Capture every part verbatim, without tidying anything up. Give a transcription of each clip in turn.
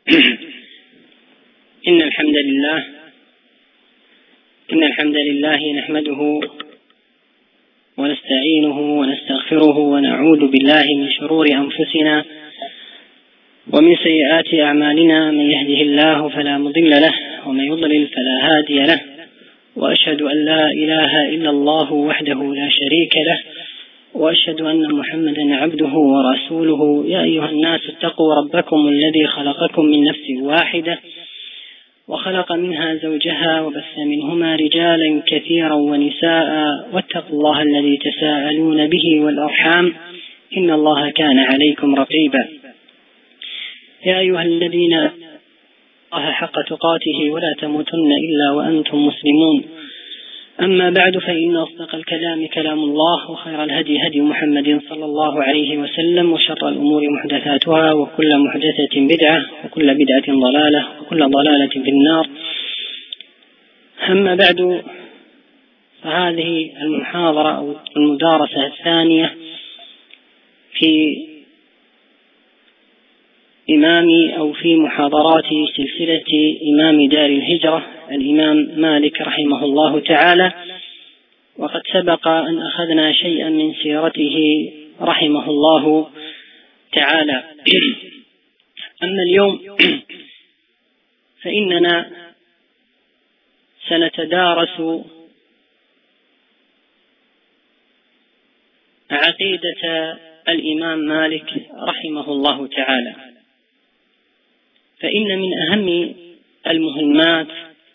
إن الحمد لله إن الحمد لله نحمده ونستعينه ونستغفره ونعوذ بالله من شرور أنفسنا ومن سيئات أعمالنا. من يهده الله فلا مضل له ومن يضلل فلا هادي له، وأشهد أن لا إله إلا الله وحده لا شريك له، وأشهد أن محمدا عبده ورسوله. يا أيها الناس اتقوا ربكم الذي خلقكم من نفس واحدة وخلق منها زوجها وبث منهما رجالا كثيرا ونساء، واتقوا الله الذي تساءلون به والأرحام إن الله كان عليكم رقيبا. يا أيها الذين الله حق تقاته ولا تموتن إلا وأنتم مسلمون. أما بعد، فإن أصدق الكلام كلام الله، وخير الهدي هدي محمد صلى الله عليه وسلم، وشر الأمور محدثاتها، وكل محدثة بدعة، وكل بدعة ضلالة، وكل ضلالة في النار. أما بعد، فهذه المحاضرة أو المدارسة الثانية في إمامي أو في محاضرات سلسلة إمام دار الهجرة الإمام مالك رحمه الله تعالى، وقد سبق أن أخذنا شيئا من سيرته رحمه الله تعالى. أما اليوم فإننا سنتدارس عقيدة الإمام مالك رحمه الله تعالى. فإن من أهم المهمات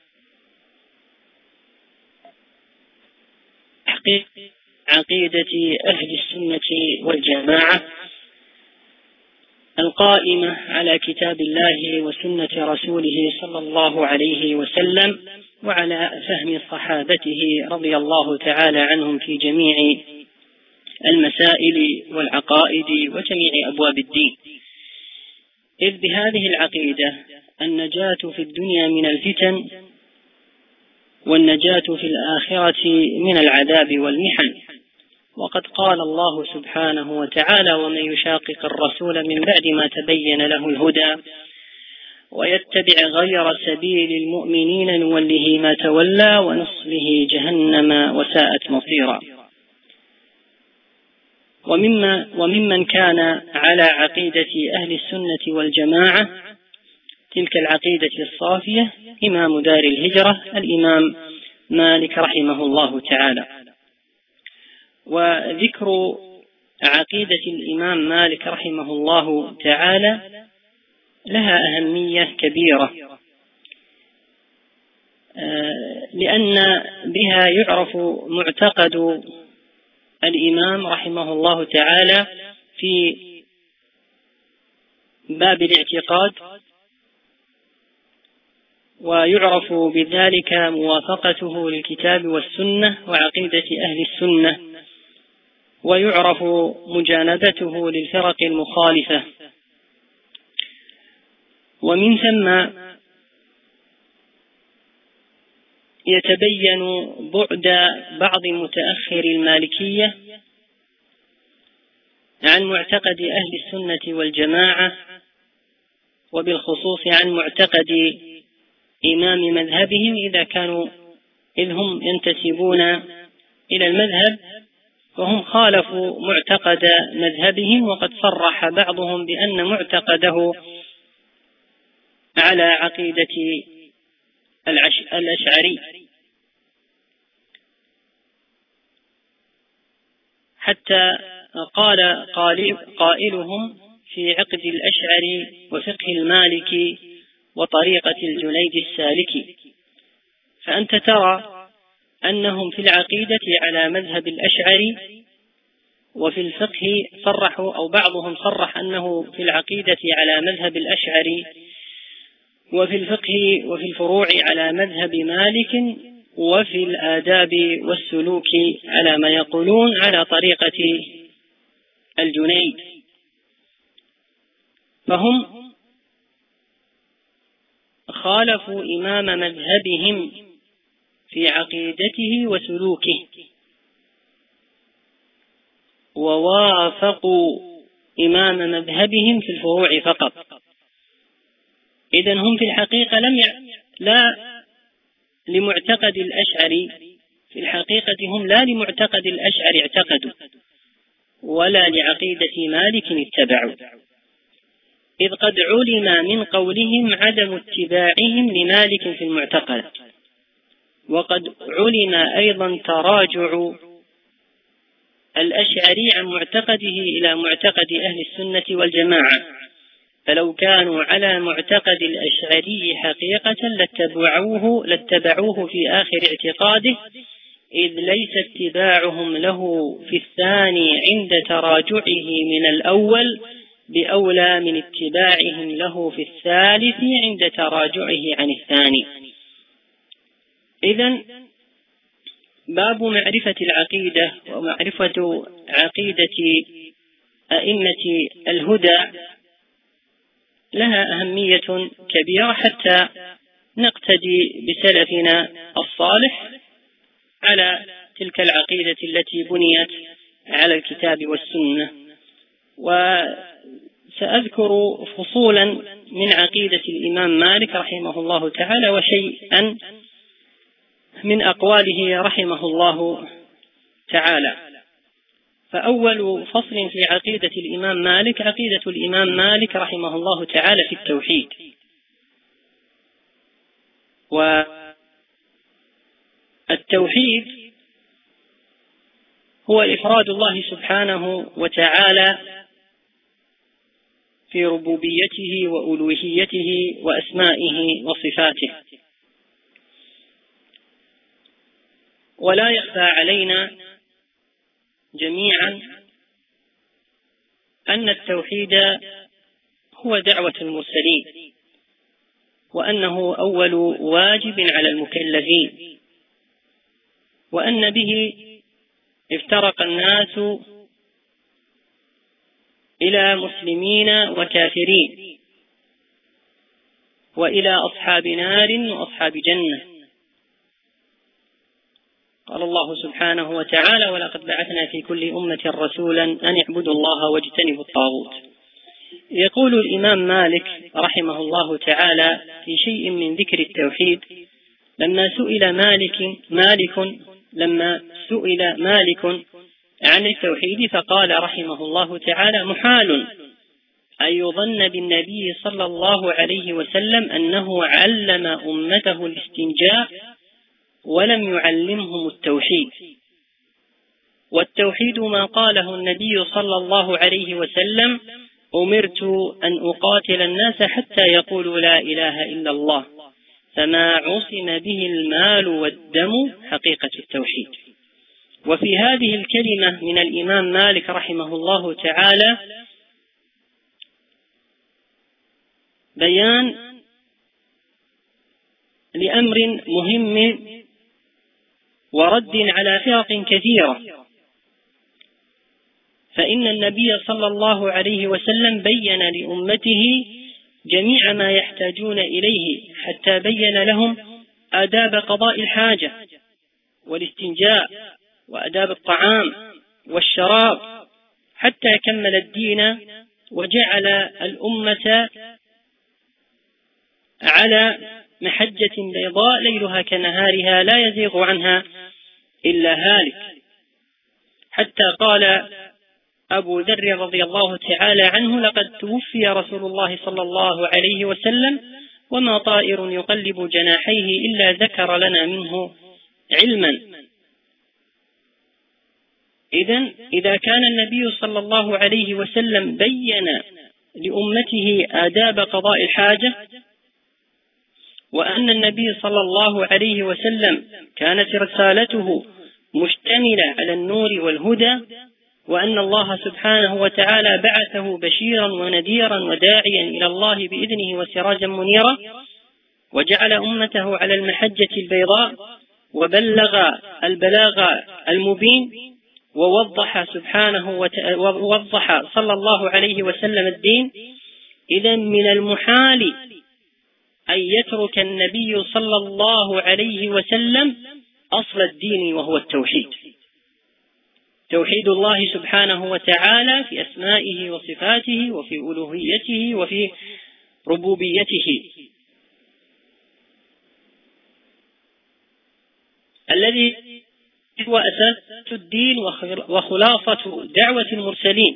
تحقيق عقيدة أهل السنة والجماعة القائمة على كتاب الله وسنة رسوله صلى الله عليه وسلم، وعلى فهم صحابته رضي الله تعالى عنهم في جميع المسائل والعقائد وجميع أبواب الدين. إذ بهذه العقيدة النجاة في الدنيا من الفتن، والنجاة في الآخرة من العذاب والمحن. وقد قال الله سبحانه وتعالى: ومن يشاقق الرسول من بعد ما تبين له الهدى ويتبع غير سبيل المؤمنين نوله ما تولى ونصله جهنم وساءت مصيرا. ومما وممن كان على عقيدة أهل السنة والجماعة تلك العقيدة الصافية إمام دار الهجرة الإمام مالك رحمه الله تعالى. وذكر عقيدة الإمام مالك رحمه الله تعالى لها أهمية كبيرة، لأن بها يعرف معتقد الإمام رحمه الله تعالى في باب الاعتقاد، ويعرف بذلك موافقته للكتاب والسنة وعقيدة أهل السنة، ويعرف مجانبته للفرق المخالفة. ومن ثم يتبين بعد بعض متأخر المالكية عن معتقد أهل السنة والجماعة، وبالخصوص عن معتقد إمام مذهبهم إذا كانوا إذ هم ينتسبون إلى المذهب، وهم خالفوا معتقد مذهبهم، وقد صرح بعضهم بأن معتقده على عقيدة الأشعري، حتى قال قائلهم في عقد الأشعري وفقه المالكي وطريقة الجنيد السالكي. فأنت ترى أنهم في العقيدة على مذهب الأشعري، وفي الفقه صرحوا أو بعضهم صرح أنه في العقيدة على مذهب الأشعري، وفي الفقه وفي الفروع على مذهب مالك، وفي الآداب والسلوك على ما يقولون على طريقة الجنيد. فهم خالفوا إمام مذهبهم في عقيدته وسلوكه، ووافقوا إمام مذهبهم في الفروع فقط. إذن هم في الحقيقة لم ي... لا لمعتقد الأشعري، في الحقيقة هم لا لمعتقد الأشعري اعتقدوا ولا لعقيدة مالك اتبعوا، إذ قد علم من قولهم عدم اتباعهم لمالك في المعتقد، وقد علم أيضا تراجع الأشعري عن معتقده إلى معتقد أهل السنة والجماعة، فلو كانوا على معتقد الأشعري حقيقة لاتبعوه, لاتبعوه في آخر اعتقاده، إذ ليس اتباعهم له في الثاني عند تراجعه من الأول بأولى من اتباعهم له في الثالث عند تراجعه عن الثاني. إذن باب معرفة العقيدة ومعرفة عقيدة أئمة الهدى لها أهمية كبيرة حتى نقتدي بسلفنا الصالح على تلك العقيدة التي بنيت على الكتاب والسنة. وسأذكر فصولا من عقيدة الإمام مالك رحمه الله تعالى وشيئا من أقواله رحمه الله تعالى. فأول فصل في عقيدة الإمام مالك عقيدة الإمام مالك رحمه الله تعالى في التوحيد. والتوحيد هو إفراد الله سبحانه وتعالى في ربوبيته وألوهيته وأسمائه وصفاته. ولا يخفى علينا جميعا أن التوحيد هو دعوة المرسلين، وأنه أول واجب على المكلفين، وأن به افترق الناس إلى مسلمين وكافرين، وإلى أصحاب نار وأصحاب جنة. قال الله سبحانه وتعالى: ولقد بعثنا في كل أمة رسولا أن اعبدوا الله واجتنبوا الطاغوت. يقول الإمام مالك رحمه الله تعالى في شيء من ذكر التوحيد: لما سئل مالك مالك لما سئل مالك عن التوحيد فقال رحمه الله تعالى: محال أن يظن بالنبي صلى الله عليه وسلم أنه علم أمته الاستنجاء ولم يعلمهم التوحيد، والتوحيد ما قاله النبي صلى الله عليه وسلم: أمرت أن أقاتل الناس حتى يقولوا لا إله إلا الله، فما عصم به المال والدم حقيقة التوحيد. وفي هذه الكلمة من الإمام مالك رحمه الله تعالى بيان لأمر مهم ورد على فرق كثيرة، فإن النبي صلى الله عليه وسلم بين لأمته جميع ما يحتاجون إليه، حتى بين لهم آداب قضاء الحاجة والاستنجاء وآداب الطعام والشراب، حتى كمل الدين وجعل الأمة على محجة بيضاء ليلها كنهارها لا يزيغ عنها إلا هالك. حتى قال أبو ذر رضي الله تعالى عنه: لقد توفي رسول الله صلى الله عليه وسلم وما طائر يقلب جناحيه إلا ذكر لنا منه علما. إذن إذا كان النبي صلى الله عليه وسلم بين لأمته آداب قضاء الحاجة، وأن النبي صلى الله عليه وسلم كانت رسالته مشتملة على النور والهدى، وأن الله سبحانه وتعالى بعثه بشيرا ونذيرا وداعيا إلى الله بإذنه وسراجا منيرا، وجعل أمته على المحجة البيضاء وبلغ البلاغ المبين، ووضح سبحانه ووضح صلى الله عليه وسلم الدين. إذن من المحال أن يترك النبي صلى الله عليه وسلم أصل الدين وهو التوحيد، توحيد الله سبحانه وتعالى في أسمائه وصفاته وفي ألوهيته وفي ربوبيته. الذي هو أساس الدين وخلاصة دعوة المرسلين،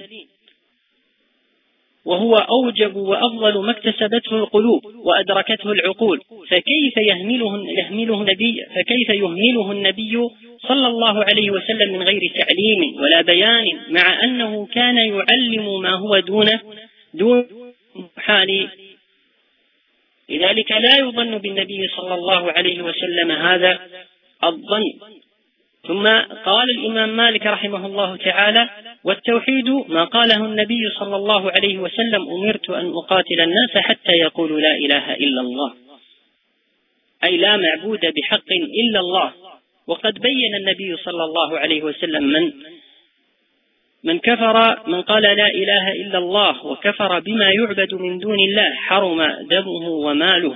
وهو أوجب وأفضل ما اكتسبته القلوب وأدركته العقول، فكيف يهمله يهمله النبي فكيف يهمله النبي صلى الله عليه وسلم من غير تعليم ولا بيان، مع أنه كان يعلم ما هو دونه دون حال. لذلك لا يظن بالنبي صلى الله عليه وسلم هذا الظن. ثم قال الإمام مالك رحمه الله تعالى: والتوحيد ما قاله النبي صلى الله عليه وسلم: أمرت أن أقاتل الناس حتى يقولوا لا إله إلا الله، أي لا معبود بحق إلا الله. وقد بين النبي صلى الله عليه وسلم من من كفر من قال لا إله إلا الله وكفر بما يعبد من دون الله حرم دمه وماله.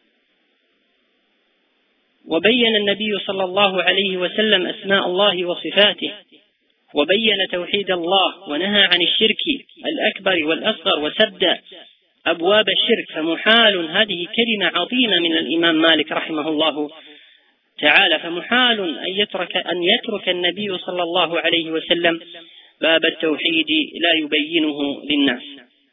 وبين النبي صلى الله عليه وسلم أسماء الله وصفاته، وبين توحيد الله، ونهى عن الشرك الأكبر والأصغر، وسد أبواب الشرك. فمحال، هذه كلمة عظيمة من الإمام مالك رحمه الله تعالى، فمحال أن يترك, أن يترك النبي صلى الله عليه وسلم باب التوحيد لا يبينه للناس.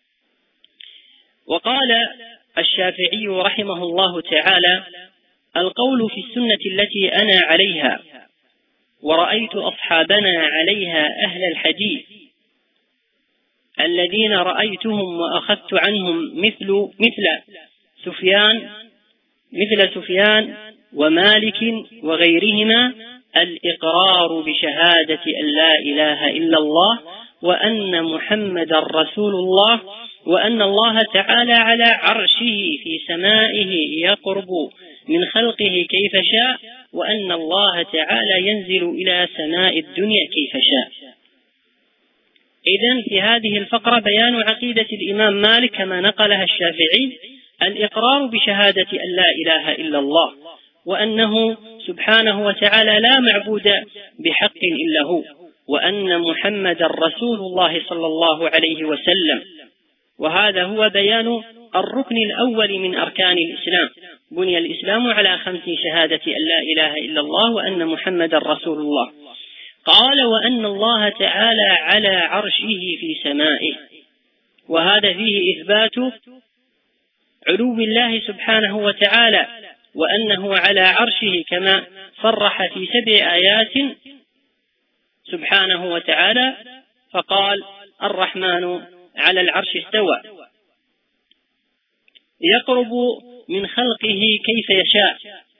وقال الشافعي رحمه الله تعالى: القول في السنة التي أنا عليها ورأيت أصحابنا عليها أهل الحديث الذين رأيتهم وأخذت عنهم مثل مثل سفيان مثل سفيان ومالك وغيرهما الإقرار بشهادة أن لا إله إلا الله وأن محمد رسول الله، وأن الله تعالى على عرشه في سمائه يقرب من خلقه كيف شاء، وأن الله تعالى ينزل إلى سماء الدنيا كيف شاء. إذن في هذه الفقرة بيان عقيدة الإمام مالك كما نقلها الشافعي: الإقرار بشهادة أن لا إله إلا الله، وأنه سبحانه وتعالى لا معبود بحق إلا هو، وأن محمد رسول الله صلى الله عليه وسلم. وهذا هو بيان الركن الأول من أركان الإسلام. بني الإسلام على خمس: شهادة أن لا إله إلا الله وأن محمد رسول الله. قال: وأن الله تعالى على عرشه في سمائه، وهذا فيه إثبات علو الله سبحانه وتعالى، وأنه على عرشه كما صرح في سبع آيات سبحانه وتعالى، فقال: الرحمن على العرش استوى، يقرب من خلقه كيف يشاء،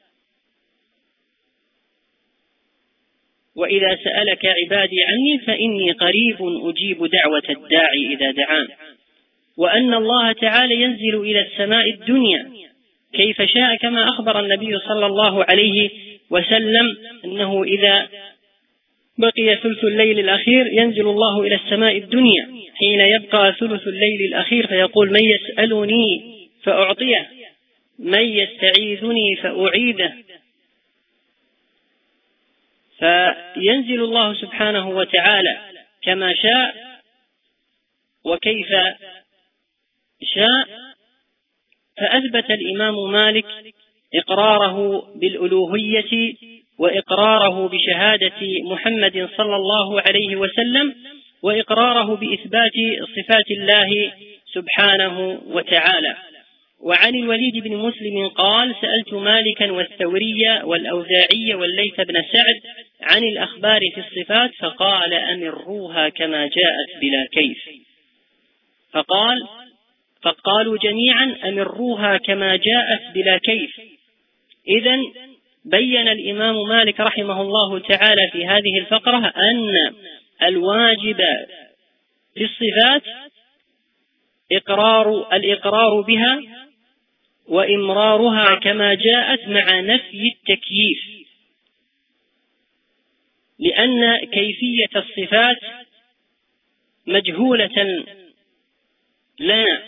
وإذا سألك عبادي عني فإني قريب أجيب دعوة الداعي إذا دعان، وأن الله تعالى ينزل إلى السماء الدنيا كيف شاء، كما أخبر النبي صلى الله عليه وسلم أنه إذا بقي ثلث الليل الأخير ينزل الله إلى السماء الدنيا حين يبقى ثلث الليل الأخير، فيقول: من يسألني فأعطيه، من يستعيذني فأعيده. فينزل الله سبحانه وتعالى كما شاء وكيف شاء. فأثبت الإمام مالك إقراره بالألوهية وإقراره بشهادة محمد صلى الله عليه وسلم، وإقراره بإثبات صفات الله سبحانه وتعالى. وعن الوليد بن مسلم قال: سألت مالكا والثوري والأوزاعي والليث بن سعد عن الأخبار في الصفات، فقال: أمروها كما جاءت بلا كيف. فقال فقالوا جميعا: أمروها كما جاءت بلا كيف. إذن بين الإمام مالك رحمه الله تعالى في هذه الفقرة أن الواجب في الصفات إقرار الإقرار بها وإمرارها كما جاءت مع نفي التكييف، لأن كيفية الصفات مجهولة لنا،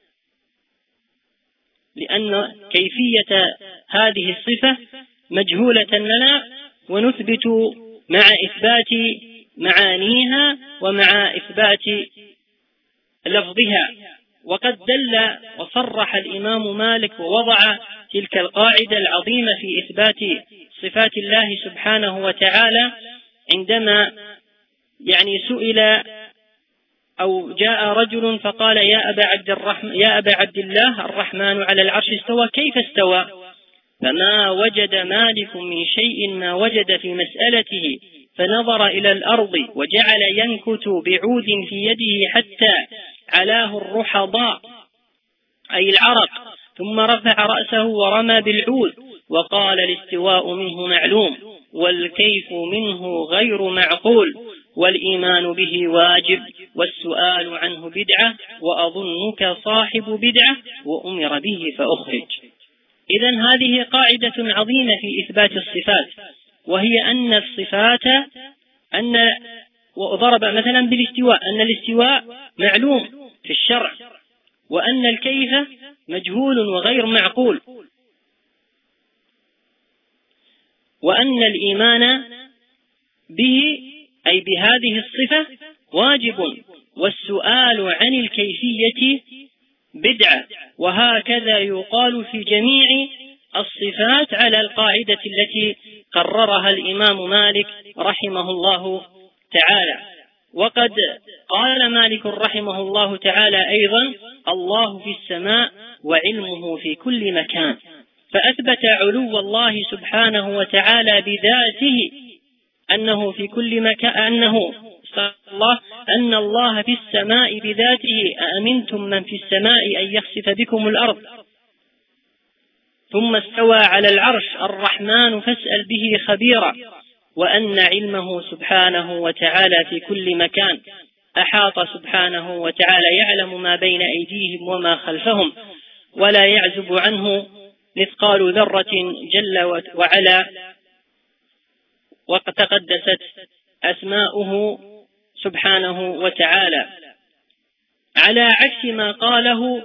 لأن كيفية هذه الصفة مجهولة لنا، ونثبت مع إثبات معانيها ومع إثبات لفظها. وقد دل وصرح الإمام مالك ووضع تلك القاعدة العظيمة في إثبات صفات الله سبحانه وتعالى عندما يعني سئل أو جاء رجل فقال يا أبا عبد الرحمن يا أبا عبد الله الرحمن على العرش استوى كيف استوى؟ فما وجد مالك من شيء ما وجد في مسألته، فنظر إلى الأرض وجعل ينكت بعود في يده حتى علاه الرحضاء أي العرق، ثم رفع رأسه ورمى بالعود وقال الاستواء منه معلوم والكيف منه غير معقول والإيمان به واجب والسؤال عنه بدعة وأظنك صاحب بدعة وأمر به فأخرج. إذن هذه قاعدة عظيمة في إثبات الصفات، وهي أن الصفات أن وضرب مثلا بالاستواء أن الاستواء معلوم في الشرع، وأن الكيف مجهول وغير معقول، وأن الإيمان به أي بهذه الصفة واجب والسؤال عن الكيفية بدعة. وهكذا يقال في جميع الصفات على القاعدة التي قررها الإمام مالك رحمه الله تعالى. وقد قال مالك رحمه الله تعالى أيضا الله في السماء وعلمه في كل مكان، فأثبت علو الله سبحانه وتعالى بذاته أنه في كل مكان، أنه الله أن الله في السماء بذاته أأمنتم من في السماء أن يخسف بكم الأرض، ثم استوى على العرش الرحمن فاسأل به خبيرا، وأن علمه سبحانه وتعالى في كل مكان، أحاط سبحانه وتعالى يعلم ما بين أيديهم وما خلفهم ولا يعزب عنه مثقال ذرة جل وعلا، وقد تقدست أسماؤه سبحانه وتعالى، على عكس ما قاله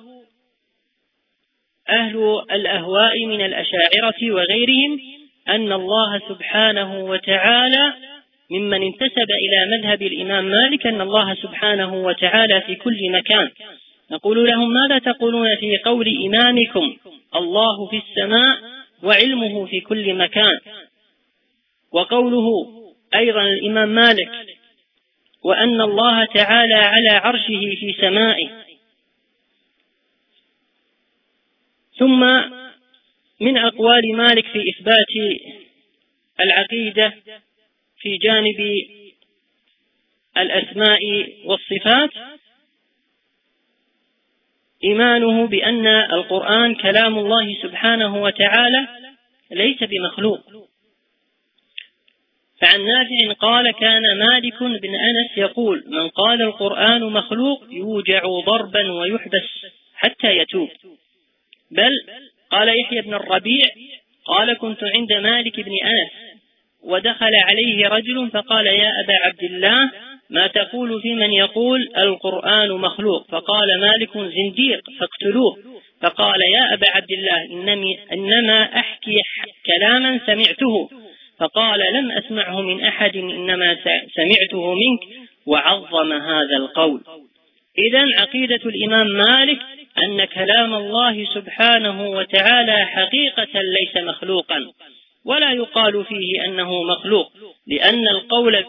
أهل الأهواء من الأشاعرة وغيرهم أن الله سبحانه وتعالى ممن انتسب إلى مذهب الإمام مالك أن الله سبحانه وتعالى في كل مكان. نقول لهم ماذا تقولون في قول إمامكم الله في السماء وعلمه في كل مكان، وقوله أيضا الإمام مالك وأن الله تعالى على عرشه في سمائه. ثم من أقوال مالك في إثبات العقيدة في جانب الأسماء والصفات إيمانه بأن القرآن كلام الله سبحانه وتعالى ليس بمخلوق. فعن نافع قال كان مالك بن أنس يقول من قال القرآن مخلوق يوجع ضربا ويحبس حتى يتوب. بل قال يحيى بن الربيع قال كنت عند مالك بن أنس ودخل عليه رجل فقال يا أبا عبد الله ما تقول في من يقول القرآن مخلوق؟ فقال مالك زنديق فاقتلوه. فقال يا أبا عبد الله إنمي إنما أحكي كلاما سمعته. فقال لم أسمعه من أحد إنما سمعته منك، وعظم هذا القول. إذن عقيدة الإمام مالك أن كلام الله سبحانه وتعالى حقيقة ليس مخلوقا، ولا يقال فيه أنه مخلوق، لأن القول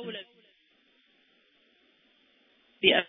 بأن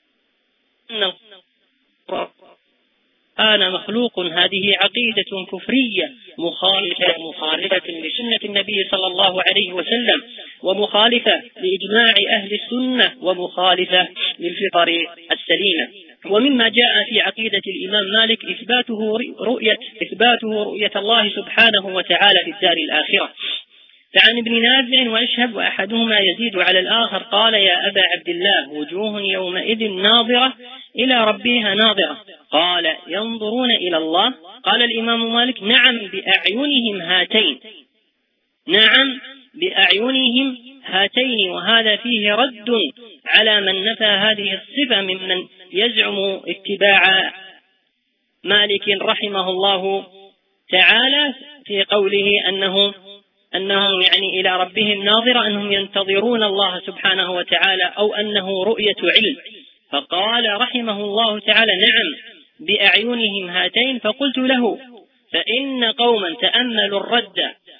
القرآن مخلوق هذه عقيدة كفرية مخالفة مخالفة لسنة النبي صلى الله عليه وسلم، ومخالفة لإجماع أهل السنة، ومخالفة للفطر السليمة. ومما جاء في عقيدة الإمام مالك إثباته رؤية إثباته رؤية الله سبحانه وتعالى في الدار الآخرة. فعن ابن نافع وأشهب وأحدهما يزيد على الآخر قال يا أبا عبد الله وجوه يومئذ ناظرة إلى ربها ناظرة. قال ينظرون إلى الله؟ قال الإمام مالك نعم بأعينهم هاتين، نعم بأعينهم هاتين. وهذا فيه رد على من نفى هذه الصفة ممن يزعم اتباع مالك رحمه الله تعالى في قوله أنه أنهم يعني إلى ربهم ناظرة، أنهم ينتظرون الله سبحانه وتعالى، أو أنه رؤية علم. فقال رحمه الله تعالى نعم بأعينهم هاتين. فقلت له فإن قوما تأملوا الرد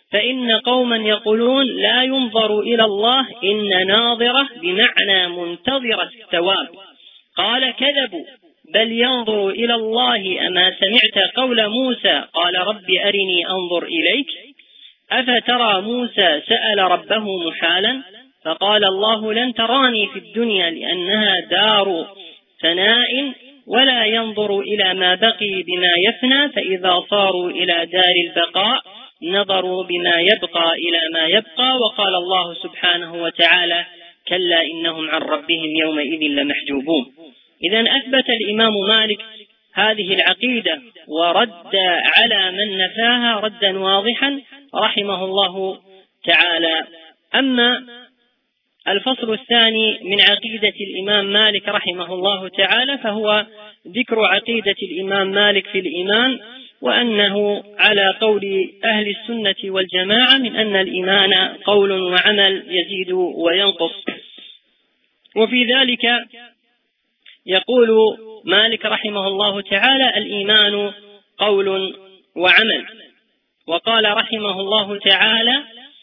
فإن قوما يقولون لا ينظر إلى الله إن ناظرة بمعنى منتظر الثواب. قال كذبوا بل ينظر إلى الله. أما سمعت قول موسى قال رب أرني أنظر إليك. أفترى موسى سأل ربه محالا فقال الله لن تراني في الدنيا لأنها دار فناء ولا ينظر إلى ما بقي بما يفنى، فإذا صاروا إلى دار البقاء نظروا بما يبقى إلى ما يبقى. وقال الله سبحانه وتعالى كلا إنهم عن ربهم يومئذ لمحجوبون. إذن أثبت الإمام مالك هذه العقيدة ورد على من نفاها ردا واضحا رحمه الله تعالى. أما الفصل الثاني من عقيدة الإمام مالك رحمه الله تعالى فهو ذكر عقيدة الإمام مالك في الإيمان، وأنه على قول أهل السنة والجماعة من أن الإيمان قول وعمل يزيد وينقص. وفي ذلك يقول مالك رحمه الله تعالى الإيمان قول وعمل. وقال رحمه الله تعالى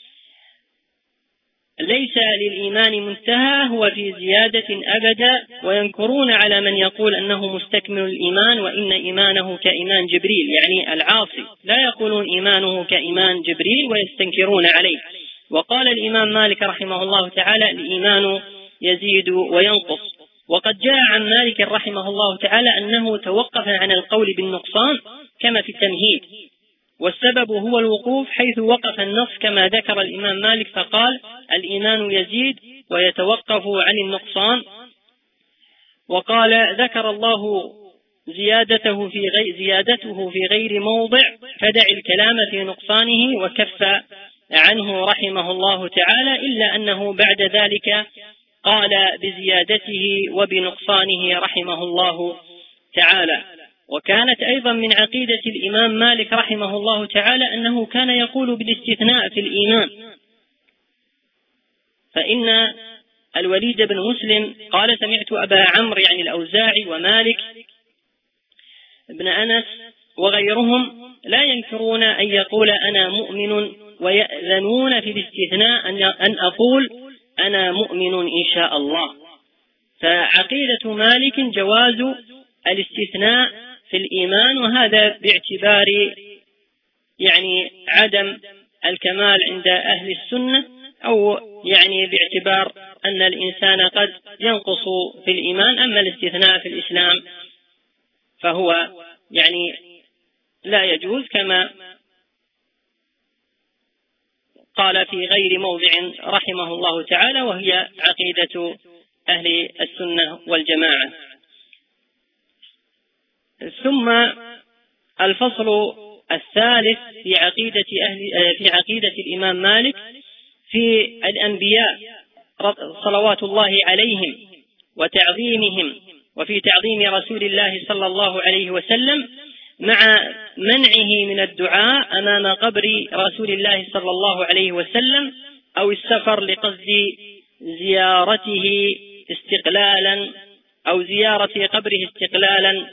ليس للإيمان منتهى هو في زيادة أبدا. وينكرون على من يقول أنه مستكمل الإيمان وإن إيمانه كإيمان جبريل، يعني العاصي لا يقولون إيمانه كإيمان جبريل ويستنكرون عليه. وقال الإمام مالك رحمه الله تعالى الإيمان يزيد وينقص. وقد جاء عن مالك رحمه الله تعالى أنه توقف عن القول بالنقصان كما في التمهيد، والسبب هو الوقوف حيث وقف النص كما ذكر الإمام مالك فقال الإيمان يزيد ويتوقف عن النقصان. وقال ذكر الله زيادته في غير, زيادته في غير موضع فدع الكلام في نقصانه وكف عنه رحمه الله تعالى، إلا أنه بعد ذلك قال بزيادته وبنقصانه رحمه الله تعالى. وكانت أيضا من عقيدة الإمام مالك رحمه الله تعالى أنه كان يقول بالاستثناء في الإيمان، فإن الوليد بن مسلم قال سمعت أبا عمرو يعني الأوزاعي ومالك بن أنس وغيرهم لا ينكرون أن يقول أنا مؤمن، ويأذنون في الاستثناء أن أقول أنا مؤمن إن شاء الله. فعقيدة مالك جواز الاستثناء في الإيمان، وهذا باعتبار يعني عدم الكمال عند أهل السنة، أو يعني باعتبار أن الإنسان قد ينقص في الإيمان. أما الاستثناء في الإسلام فهو يعني لا يجوز كما قال في غير موضع رحمه الله تعالى، وهي عقيدة أهل السنة والجماعة. ثم الفصل الثالث في عقيدة أهل في عقيدة الإمام مالك في الأنبياء صلوات الله عليهم وتعظيمهم، وفي تعظيم رسول الله صلى الله عليه وسلم مع منعه من الدعاء أمام قبر رسول الله صلى الله عليه وسلم أو السفر لقصد زيارته استقلالا أو زيارة قبره استقلالا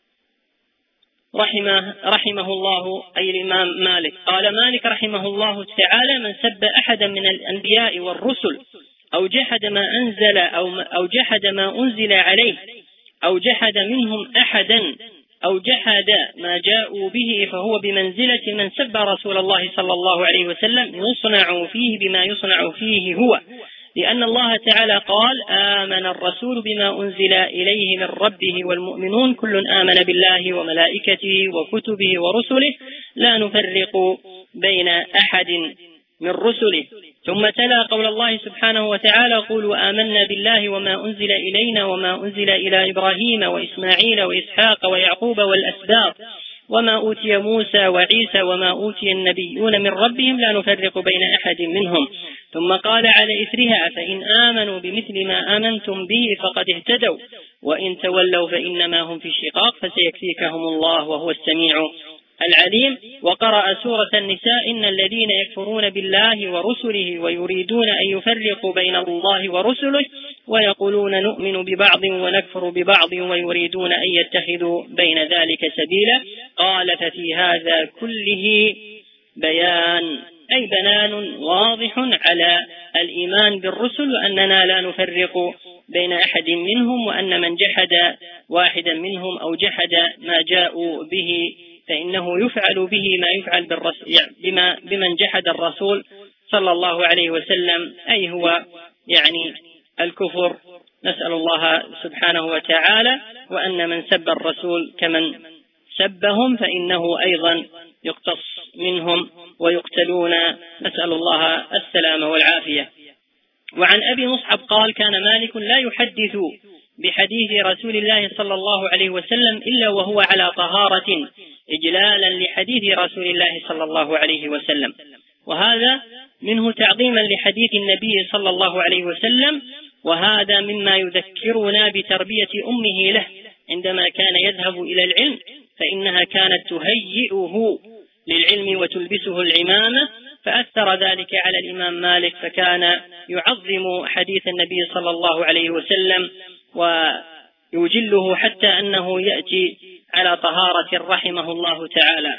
رحمه, رحمه الله أي الإمام مالك. قال مالك رحمه الله تعالى من سب أحدا من الأنبياء والرسل أو جحد ما أنزل أو, أو جحد ما أنزل عليه أو جحد منهم أحدا أو جحد ما جاءوا به فهو بمنزلة من سب رسول الله صلى الله عليه وسلم يصنع فيه بما يصنع فيه هو، لأن الله تعالى قال آمن الرسول بما أنزل إليه من ربه والمؤمنون كل آمن بالله وملائكته وكتبه ورسله لا نفرق بين أحد من رسله. ثم تلا قول الله سبحانه وتعالى قولوا آمنا بالله وما أنزل إلينا وما أنزل إلى إبراهيم وإسماعيل وإسحاق ويعقوب والأسباط وما أوتي موسى وعيسى وما أوتي النبيون من ربهم لا نفرق بين أحد منهم. ثم قال على إثرها فإن آمنوا بمثل ما آمنتم به فقد اهتدوا وإن تولوا فإنما هم في شقاق فسيكفيكهم الله وهو السميع العليم. وقرأ سورة النساء إن الذين يكفرون بالله ورسله ويريدون أن يفرقوا بين الله ورسله ويقولون نؤمن ببعض ونكفر ببعض ويريدون أن يتخذوا بين ذلك سبيلا. قال ففي هذا كله بيان أي بيان واضح على الإيمان بالرسل، وأننا لا نفرق بين أحد منهم، وأن من جحد واحدا منهم أو جحد ما جاءوا به فإنه يفعل به ما يفعل بالرسول، يعني بما بمن جحد الرسول صلى الله عليه وسلم، أي هو يعني الكفر، نسأل الله سبحانه وتعالى. وأن من سب الرسول كمن سبهم فإنه أيضا يقتص منهم ويقتلون، نسأل الله السلامة والعافية. وعن أبي مصعب قال: كان مالك لا يحدث بحديث رسول الله صلى الله عليه وسلم إلا وهو على طهارة، إجلالا لحديث رسول الله صلى الله عليه وسلم. وهذا منه تعظيما لحديث النبي صلى الله عليه وسلم، وهذا مما يذكرنا بتربية أمه له عندما كان يذهب إلى العلم، فإنها كانت تهيئه للعلم وتلبسه العمامة، فأثر ذلك على الإمام مالك، فكان يعظم حديث النبي صلى الله عليه وسلم ويجله حتى أنه يأتي على طهارة رحمه الله تعالى.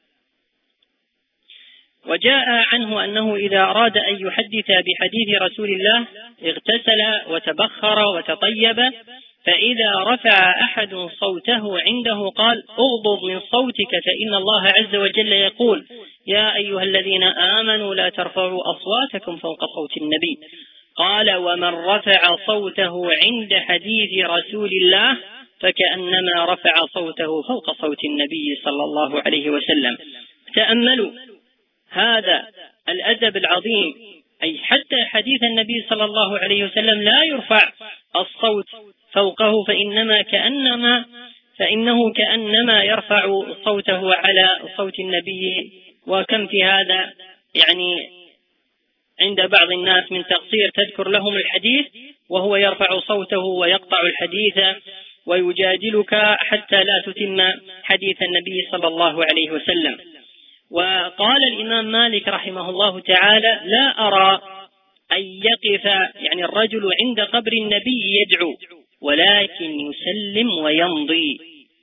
وجاء عنه أنه إذا أراد أن يحدث بحديث رسول الله اغتسل وتبخر وتطيب، فإذا رفع أحد صوته عنده قال: اغضض من صوتك فإن الله عز وجل يقول: يا أيها الذين آمنوا لا ترفعوا أصواتكم فوق صوت النبي. قال: ومن رفع صوته عند حديث رسول الله فكأنما رفع صوته فوق صوت النبي صلى الله عليه وسلم. تأملوا هذا الأدب العظيم، أي حتى حديث النبي صلى الله عليه وسلم لا يرفع الصوت فوقه، فإنما كأنما فإنه كأنما يرفع صوته على صوت النبي. وكم في هذا يعني عند بعض الناس من تقصير، تذكر لهم الحديث وهو يرفع صوته ويقطع الحديث ويجادلك حتى لا تتم حديث النبي صلى الله عليه وسلم. وقال الإمام مالك رحمه الله تعالى: لا أرى أن يقف يعني الرجل عند قبر النبي يدعو، ولكن يسلم ويمضي.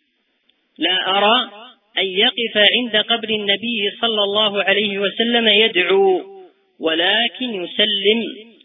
لا أرى أن يقف عند قبر النبي صلى الله عليه وسلم يدعو، ولكن يسلم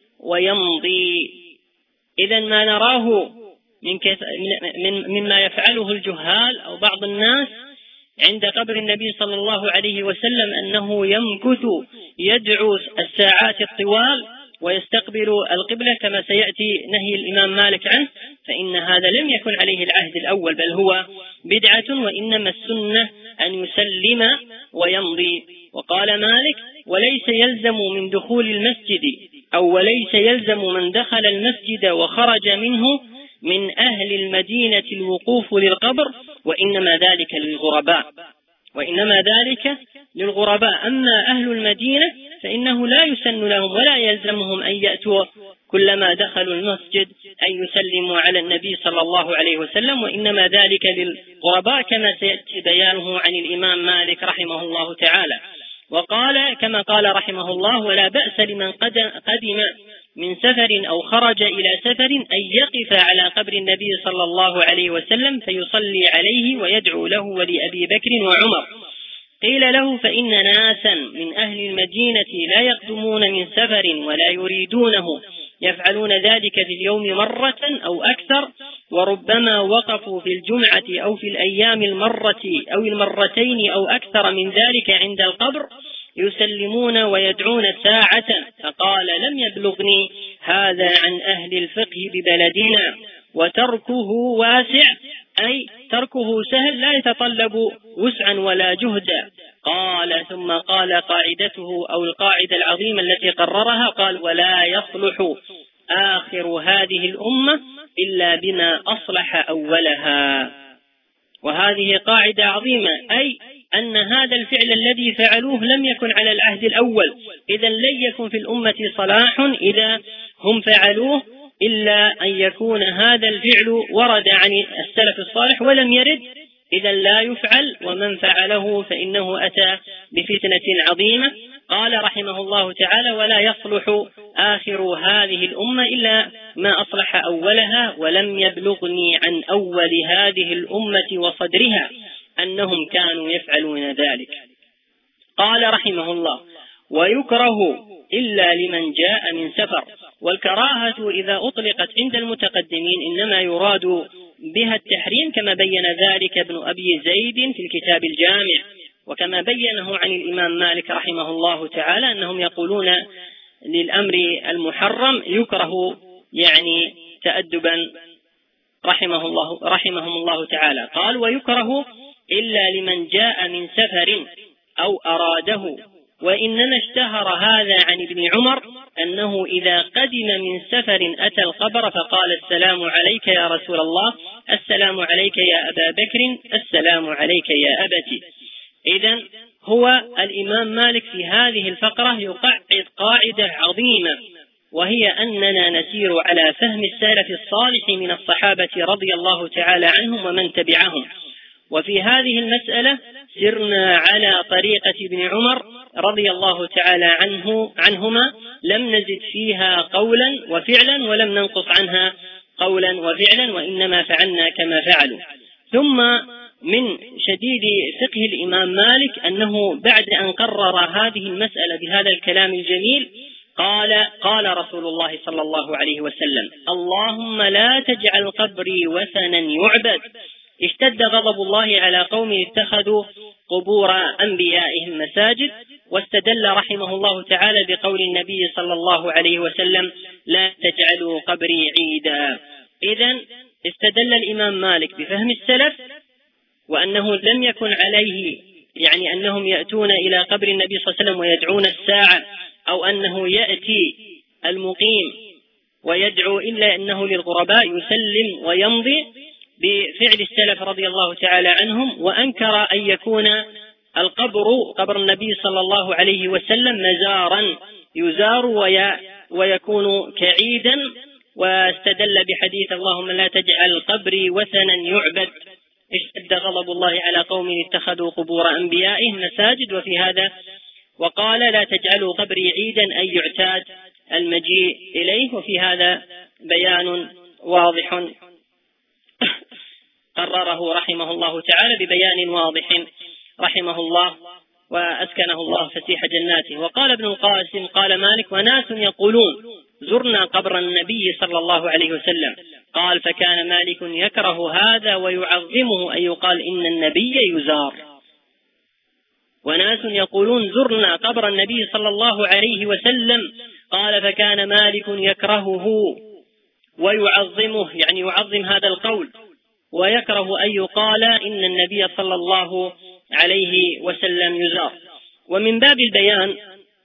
ويمضي. إذن ما نراه من من مما يفعله الجهال أو بعض الناس عند قبر النبي صلى الله عليه وسلم أنه يمكث يدعو الساعات الطوال ويستقبل القبلة كما سيأتي نهي الإمام مالك عنه، فإن هذا لم يكن عليه العهد الأول، بل هو بدعة، وإنما السنة أن يسلم ويمضي. وقال مالك: وليس يلزم من دخول المسجد أو وليس يلزم من دخل المسجد وخرج منه من أهل المدينة الوقوف للقبر، وإنما ذلك للغرباء وإنما ذلك للغرباء أما أهل المدينة فإنه لا يسن لهم ولا يلزمهم أن يأتوا كلما دخلوا المسجد أن يسلموا على النبي صلى الله عليه وسلم، وإنما ذلك للغرباء كما سيأتي بيانه عن الإمام مالك رحمه الله تعالى. وقال كما قال رحمه الله: ولا بأس لمن قدم من سفر أو خرج إلى سفر أن يقف على قبر النبي صلى الله عليه وسلم فيصلي عليه ويدعو له ولأبي بكر وعمر. قيل له: فإن ناسا من أهل المدينة لا يقدمون من سفر ولا يريدونه، يفعلون ذلك في اليوم مرة أو أكثر، وربما وقفوا في الجمعة أو في الأيام المرة أو المرتين أو أكثر من ذلك عند القبر يسلمون ويدعون ساعة. فقال: لم يبلغني هذا عن أهل الفقه ببلدنا، وتركه واسع، أي تركه سهل لا يتطلب وسعا ولا جهدا. قال ثم قال قاعدته أو القاعدة العظيمة التي قررها، قال: ولا يصلح آخر هذه الأمة إلا بما أصلح أولها. وهذه قاعدة عظيمة، أي أن هذا الفعل الذي فعلوه لم يكن على العهد الأول، إذا لن يكن في الأمة صلاح إذا هم فعلوه إلا أن يكون هذا الفعل ورد عن السلف الصالح ولم يرد، إذا لا يفعل، ومن فعله فإنه أتى بفتنة عظيمة. قال رحمه الله تعالى: ولا يصلح آخر هذه الأمة إلا ما أصلح أولها، ولم يبلغني عن أول هذه الأمة وصدرها أنهم كانوا يفعلون ذلك. قال رحمه الله: ويكره إلا لمن جاء من سفر. والكراهة إذا أطلقت عند المتقدمين إنما يراد بها التحريم، كما بين ذلك ابن أبي زيد في الكتاب الجامع، وكما بينه عن الإمام مالك رحمه الله تعالى أنهم يقولون للأمر المحرم يكره يعني تأدبا رحمه الله رحمهم الله تعالى. قال: ويكره إلا لمن جاء من سفر أو أراده. وإنما اشتهر هذا عن ابن عمر أنه إذا قدم من سفر أتى القبر فقال: السلام عليك يا رسول الله، السلام عليك يا أبا بكر، السلام عليك يا أبتي. إذن هو الإمام مالك في هذه الفقرة يقعد قاعدة عظيمة، وهي أننا نسير على فهم السلف الصالح من الصحابة رضي الله تعالى عنهم ومن تبعهم. وفي هذه المسألة سرنا على طريقة ابن عمر رضي الله تعالى عنه عنهما، لم نزد فيها قولا وفعلا ولم ننقص عنها قولا وفعلا، وإنما فعلنا كما فعلوا. ثم من شديد فقه الإمام مالك أنه بعد أن قرر هذه المسألة بهذا الكلام الجميل قال قال رسول الله صلى الله عليه وسلم: اللهم لا تجعل قبري وثنا يعبد. اشتد غضب الله على قوم اتخذوا قبور أنبيائهم مساجد. واستدل رحمه الله تعالى بقول النبي صلى الله عليه وسلم: لا تجعلوا قبري عيدا. إذن استدل الإمام مالك بفهم السلف، وأنه لم يكن عليه يعني أنهم يأتون إلى قبر النبي صلى الله عليه وسلم ويدعون الساعة، أو أنه يأتي المقيم ويدعو إلا أنه للغرباء يسلم ويمضي بفعل السلف رضي الله تعالى عنهم. وأنكر أن يكون القبر قبر النبي صلى الله عليه وسلم مزارا يزار ويكون كعيدا، واستدل بحديث: اللهم لا تجعل قبري وثنا يعبد. اشتد غضب الله على قوم اتخذوا قبور أنبيائهم مساجد. وفي هذا وقال: لا تجعلوا قبري عيدا أي يعتاد المجيء إليه. وفي هذا بيان واضح قرره رحمه الله تعالى ببيان واضح رحمه الله وأسكنه الله فسيح جناته. وقال ابن القاسم: قال مالك: وناس يقولون زرنا قبر النبي صلى الله عليه وسلم. قال: فكان مالك يكره هذا ويعظمه أن يقال إن النبي يزار. وناس يقولون زرنا قبر النبي صلى الله عليه وسلم. قال: فكان مالك يكرهه ويعظمه، يعني يعظم هذا القول، ويكره أن يقال إن النبي صلى الله عليه وسلم يزار. ومن باب البيان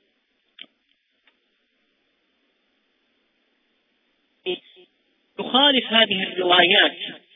تخالف هذه الروايات،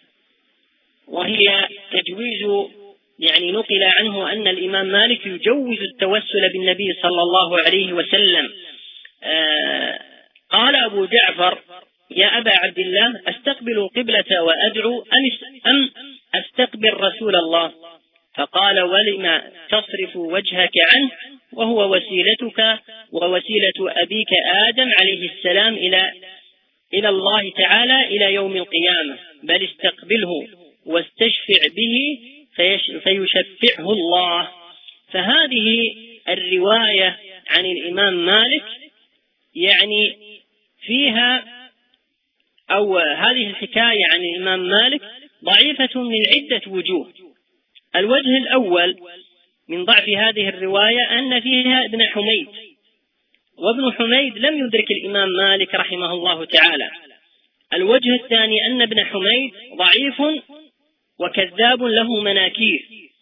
وهي تجويز يعني نقل عنه أن الإمام مالك يجوز التوسل بالنبي صلى الله عليه وسلم. آه قال أبو جعفر: يا أبا عبد الله، أستقبل القبلة وأدعو أم أستقبل رسول الله؟ فقال: ولما تصرف وجهك عنه وهو وسيلتك ووسيلة أبيك آدم عليه السلام إلى إلى الله تعالى إلى يوم القيامة، بل استقبله واستشفع به فيشفعه الله. فهذه الرواية عن الإمام مالك يعني فيها، أو هذه الحكاية عن الإمام مالك ضعيفة من عدة وجوه. الوجه الأول من ضعف هذه الرواية أن فيها ابن حميد، وابن حميد لم يدرك الإمام مالك رحمه الله تعالى. الوجه الثاني أن ابن حميد ضعيف وكذاب له مناكير.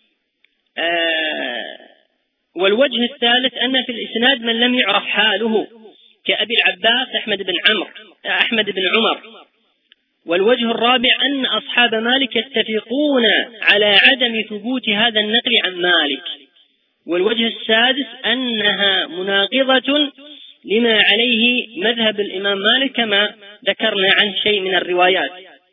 آه والوجه الثالث أن في الإسناد من لم يعرف حاله كأبي العباس أحمد بن عمرو أحمد بن عمر. والوجه الرابع أن أصحاب مالك يتفقون على عدم ثبوت هذا النقل عن مالك. والوجه السادس أنها مناقضة لما عليه مذهب الإمام مالك كما ذكرنا عن شيء من الروايات.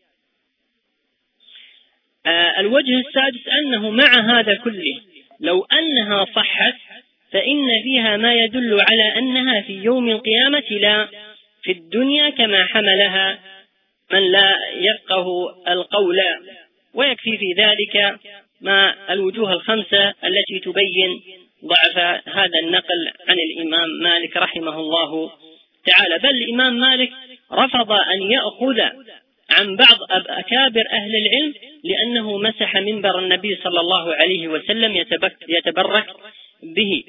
آه الوجه السادس أنه مع هذا كله لو أنها صحت فإن فيها ما يدل على أنها في يوم القيامة لا في الدنيا، كما حملها من لا يفقه القول. ويكفي في ذلك ما الوجوه الخمسة التي تبين ضعف هذا النقل عن الإمام مالك رحمه الله تعالى، بل الإمام مالك رفض أن يأخذ عن بعض أكابر أهل العلم لأنه مسح منبر النبي صلى الله عليه وسلم يتبرك به.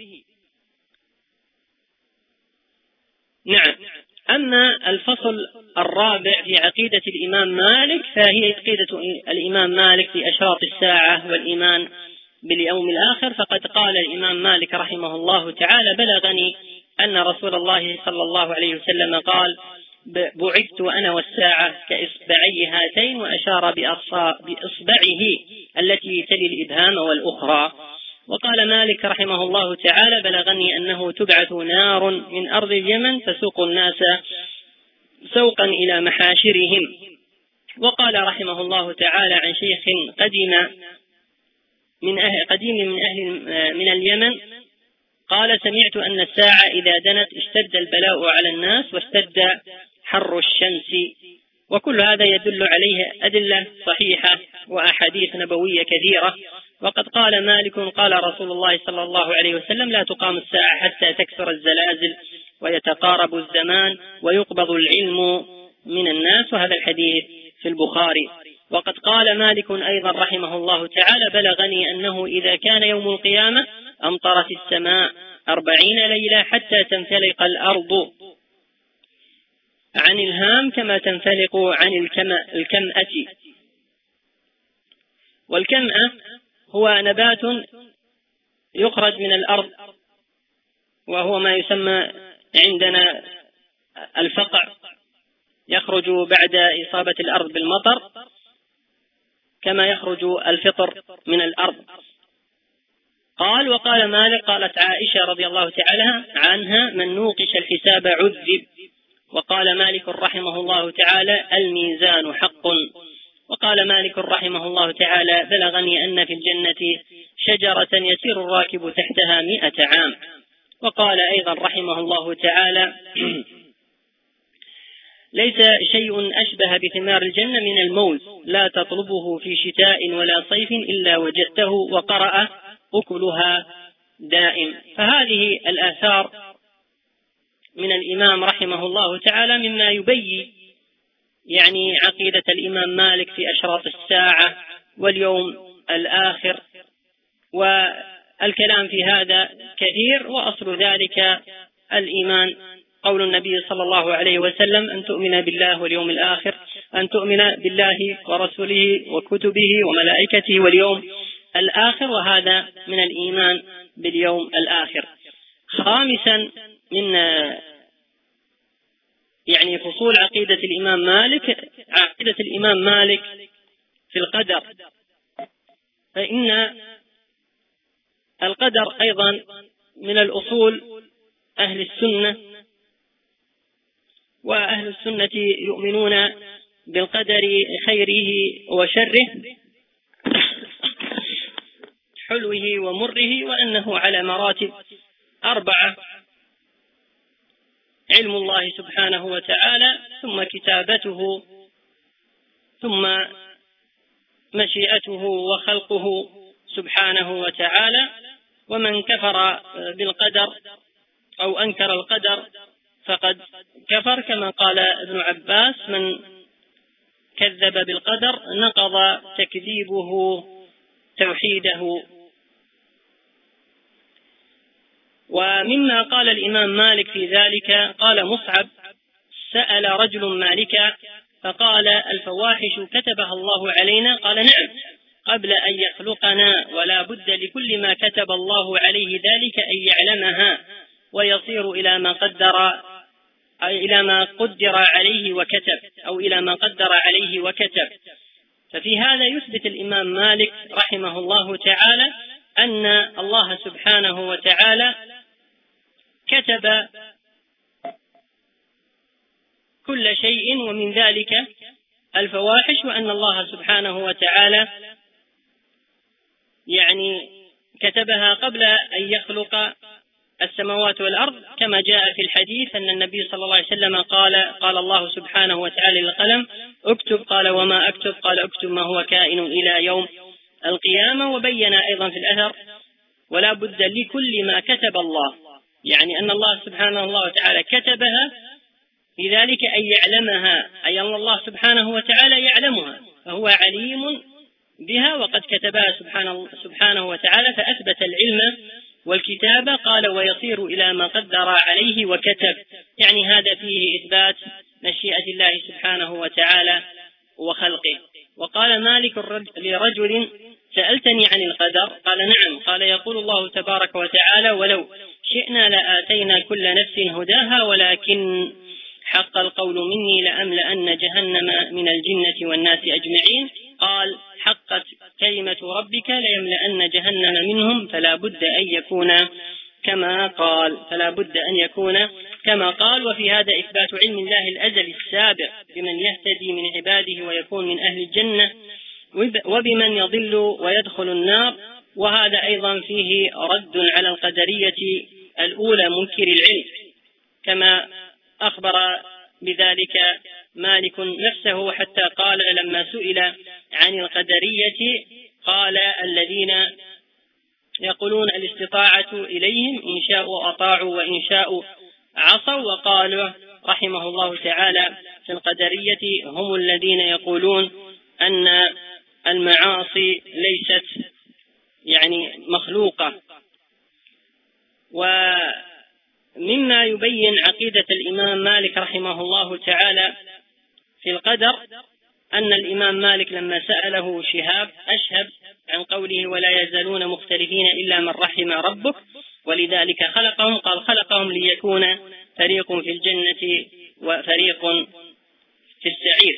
نعم. أما الفصل الرابع في عقيدة الإمام مالك فهي عقيدة الإمام مالك في أشراط الساعة والإيمان باليوم الآخر. فقد قال الإمام مالك رحمه الله تعالى: بلغني أن رسول الله صلى الله عليه وسلم قال: بعثت أنا والساعة كإصبعي هاتين، وأشار بإصبعه التي تلي الإبهام والأخرى. وقال مالك رحمه الله تعالى: بلغني أنه تبعث نار من أرض اليمن تسوق الناس سوقا إلى محاشرهم. وقال رحمه الله تعالى عن شيخ قديم من أهل قديم من أهل من اليمن قال: سمعت أن الساعة إذا دنت اشتد البلاء على الناس واشتد حر الشمس. وكل هذا يدل عليه أدلة صحيحة وأحاديث نبوية كثيرة. وقد قال مالك: قال رسول الله صلى الله عليه وسلم: لا تقام الساعة حتى تكثر الزلازل ويتقارب الزمان ويقبض العلم من الناس. وهذا الحديث في البخاري. وقد قال مالك أيضا رحمه الله تعالى: بلغني أنه إذا كان يوم القيامة أمطرت السماء أربعين ليلة حتى تنفلق الأرض عن الهام كما تنفلق عن الكمأة. والكمأة هو نبات يخرج من الأرض، وهو ما يسمى عندنا الفقع، يخرج بعد إصابة الأرض بالمطر كما يخرج الفطر من الأرض. قال: وقال مالك: قالت عائشة رضي الله تعالى عنها: من نوقش الحساب عذب. وقال مالك رحمه الله تعالى: الميزان حق. وقال مالك رحمه الله تعالى: بلغني أن في الجنة شجرة يسير الراكب تحتها مئة عام. وقال أيضا رحمه الله تعالى: ليس شيء أشبه بثمار الجنة من الموز، لا تطلبه في شتاء ولا صيف إلا وجدته، وقرأ: أكلها دائم. فهذه الآثار من الإمام رحمه الله تعالى مما يبين يعني عقيدة الإمام مالك في أشراط الساعة واليوم الآخر. والكلام في هذا كثير، وأصل ذلك الإيمان. قول النبي صلى الله عليه وسلم: أن تؤمن بالله واليوم الآخر، أن تؤمن بالله ورسوله وكتبه وملائكته واليوم الآخر، وهذا من الإيمان باليوم الآخر. خامسا من يعني فصول عقيدة الإمام مالك عقيدة الإمام مالك في القدر، فإن القدر أيضا من الأصول أهل السنة. وأهل السنة يؤمنون بالقدر خيره وشره، حلوه ومره، وأنه على مراتب أربعة: علم الله سبحانه وتعالى، ثم كتابته، ثم مشيئته وخلقه سبحانه وتعالى. ومن كفر بالقدر أو أنكر القدر فقد كفر، كما قال ابن عباس: من كذب بالقدر نقض تكذيبه توحيده. ومما قال الإمام مالك في ذلك قال مصعب: سأل رجل مالكا فقال: الفواحش كتبها الله علينا؟ قال: نعم، قبل أن يخلقنا، ولا بد لكل ما كتب الله عليه ذلك أن يعلمها، ويصير إلى ما قدر إلى ما قدر عليه وكتب، أو إلى ما قدر عليه وكتب. ففي هذا يثبت الإمام مالك رحمه الله تعالى أن الله سبحانه وتعالى كتب كل شيء، ومن ذلك الفواحش، وأن الله سبحانه وتعالى يعني كتبها قبل أن يخلق السماوات والأرض، كما جاء في الحديث أن النبي صلى الله عليه وسلم قال قال الله سبحانه وتعالى للقلم: اكتب. قال: وما أكتب؟ قال: اكتب ما هو كائن إلى يوم القيامة. وبين أيضا في الأثر ولا بد لكل ما كتب الله، يعني أن الله سبحانه وتعالى كتبها، لذلك أن يعلمها، أي أن الله سبحانه وتعالى يعلمها، فهو عليم بها وقد كتبها سبحانه, سبحانه وتعالى، فأثبت العلم والكتابة. قال ويصير إلى ما قدر عليه وكتب، يعني هذا فيه إثبات مشيئة الله سبحانه وتعالى وخلقه. وقال مالك لرجل سألتني عن القدر؟ قال نعم. قال يقول الله تبارك وتعالى ولو شئنا لآتينا كل نفس هداها ولكن حق القول مني لأملأن جهنم من الجنة والناس أجمعين. قال حقت كلمة ربك ليملأن جهنم منهم، فلا بد أن يكون كما قال فلا بد أن يكون كما قال. وفي هذا إثبات علم الله الأزلي السابق بمن يهتدي من عباده ويكون من أهل الجنة وبمن يضل ويدخل النار. وهذا أيضا فيه رد على القدرية الأولى منكر العلم، كما أخبر بذلك مالك نفسه، حتى قال لما سئل عن القدرية قال الذين يقولون الاستطاعة إليهم إن شاءوا أطاعوا وإن شاءوا عصوا. وقال رحمه الله تعالى في القدرية هم الذين يقولون أن المعاصي ليست يعني مخلوقة. ومما يبين عقيدة الإمام مالك رحمه الله تعالى في القدر أن الإمام مالك لما سأله شهاب أشهب عن قوله ولا يزالون مختلفين إلا من رحم ربك ولذلك خلقهم، قال خلقهم ليكون فريق في الجنة وفريق في السعير.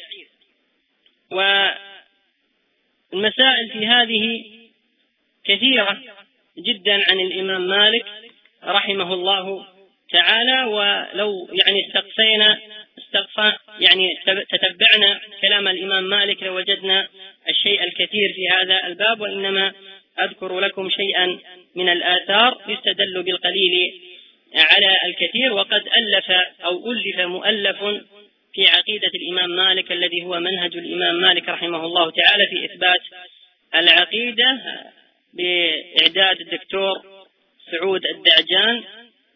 والمسائل في هذه كثيرة جدا عن الإمام مالك رحمه الله تعالى، ولو يعني استقصينا استقصى يعني تتبعنا كلام الإمام مالك لوجدنا الشيء الكثير في هذا الباب، وإنما أذكر لكم شيئا من الآثار يستدل بالقليل على الكثير. وقد ألف أو ألف مؤلف في عقيدة الإمام مالك الذي هو منهج الإمام مالك رحمه الله تعالى في إثبات العقيدة بإعداد الدكتور سعود الدعجان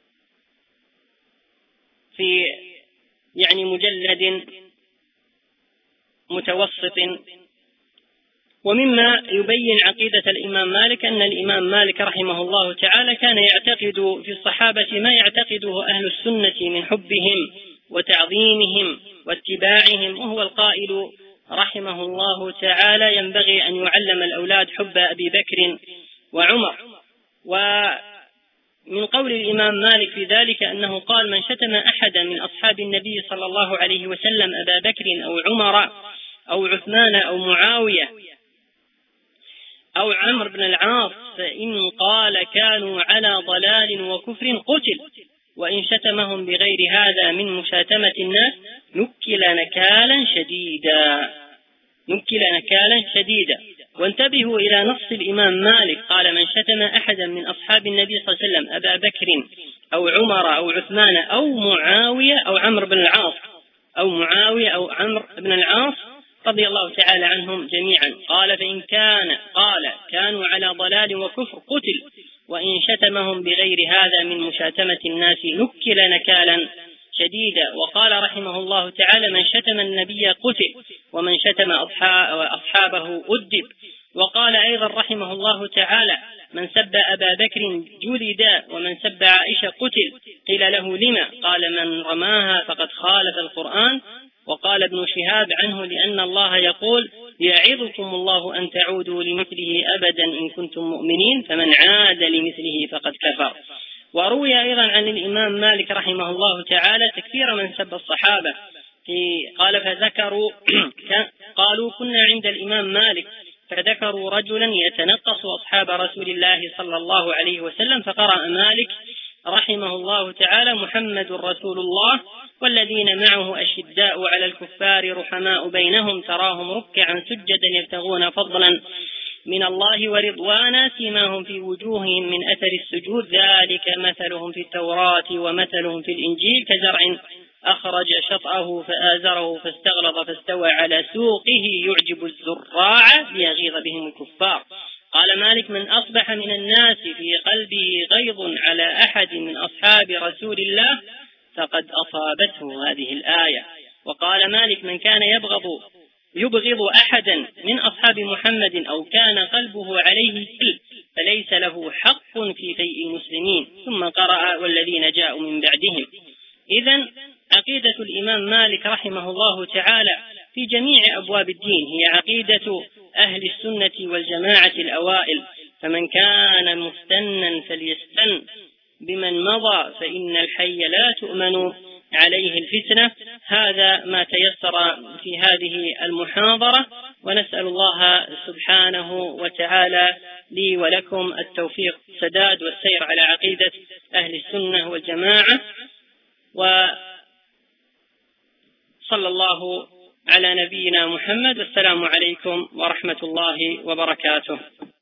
في يعني مجلد متوسط. ومما يبين عقيدة الإمام مالك أن الإمام مالك رحمه الله تعالى كان يعتقد في الصحابة ما يعتقده أهل السنة من حبهم وتعظيمهم واتباعهم، وهو القائل رحمه الله تعالى ينبغي أن يعلم الأولاد حب أبي بكر وعمر. ومن قول الإمام مالك في ذلك أنه قال من شتم أحدا من أصحاب النبي صلى الله عليه وسلم أبا بكر أو عمر أو عثمان أو معاوية أو عمرو بن العاص فإن قال كانوا على ضلال وكفر قتل، وإن شتمهم بغير هذا من مشاتمة الناس نكل نكالا شديدا نكل نكالا شديدا. وانتبهوا إلى نص الإمام مالك قال من شتم أحدا من أصحاب النبي صلى الله عليه وسلم أبا بكر أو عمر أو عثمان أو معاوية أو عمرو بن العاص أو معاوية أو عمرو بن العاص رضي الله تعالى عنهم جميعا، قال فإن كان قال كانوا على ضلال وكفر قتل، وإن شتمهم بغير هذا من مشاتمة الناس نكل نكالا شديدا. وقال رحمه الله تعالى من شتم النبي قتل ومن شتم أصحابه أدب. وقال أيضا رحمه الله تعالى من سب أبا بكر جلد ومن سب عائشة قتل. قيل له لما؟ قال من رماها فقد خالف القرآن. وقال ابن شهاب عنه لأن الله يقول يعظكم الله أن تعودوا لمثله أبدا إن كنتم مؤمنين فمن عاد لمثله فقد كفر. وروي أيضا عن الإمام مالك رحمه الله تعالى تكفير من سب الصحابة، في قال فذكروا قالوا كنا عند الإمام مالك فذكروا رجلا يتنقص أصحاب رسول الله صلى الله عليه وسلم، فقرأ مالك رحمه الله تعالى محمد رسول الله والذين معه أشداء على الكفار رحماء بينهم تراهم ركعا سجدا يبتغون فضلا من الله ورضوانا سيماهم في وجوههم من أثر السجود ذلك مثلهم في التوراة ومثلهم في الإنجيل كزرع أخرج شطأه فآزره فاستغلظ فاستوى على سوقه يعجب الزراع ليغيظ بهم الكفار. قال مالك: من أصبح من الناس في قلبه غيظ على أحد من أصحاب رسول الله فقد أصابته هذه الآية. وقال مالك: من كان يبغض يبغض أحدا من أصحاب محمد أو كان قلبه عليه كل فليس له حق في فيء المسلمين. ثم قرأ: والذين جاءوا من بعدهم. إذن عقيدة الإمام مالك رحمه الله تعالى في جميع أبواب الدين هي عقيدة أهل السنة والجماعة الأوائل. فمن كان مستنا فليستن بمن مضى فإن الحي لا تؤمن عليه الفتنة. هذا ما تيسر في هذه المحاضرة، ونسأل الله سبحانه وتعالى لي ولكم التوفيق والسداد والسير على عقيدة أهل السنة والجماعة. وصلى الله على نبينا محمد، والسلام عليكم ورحمة الله وبركاته.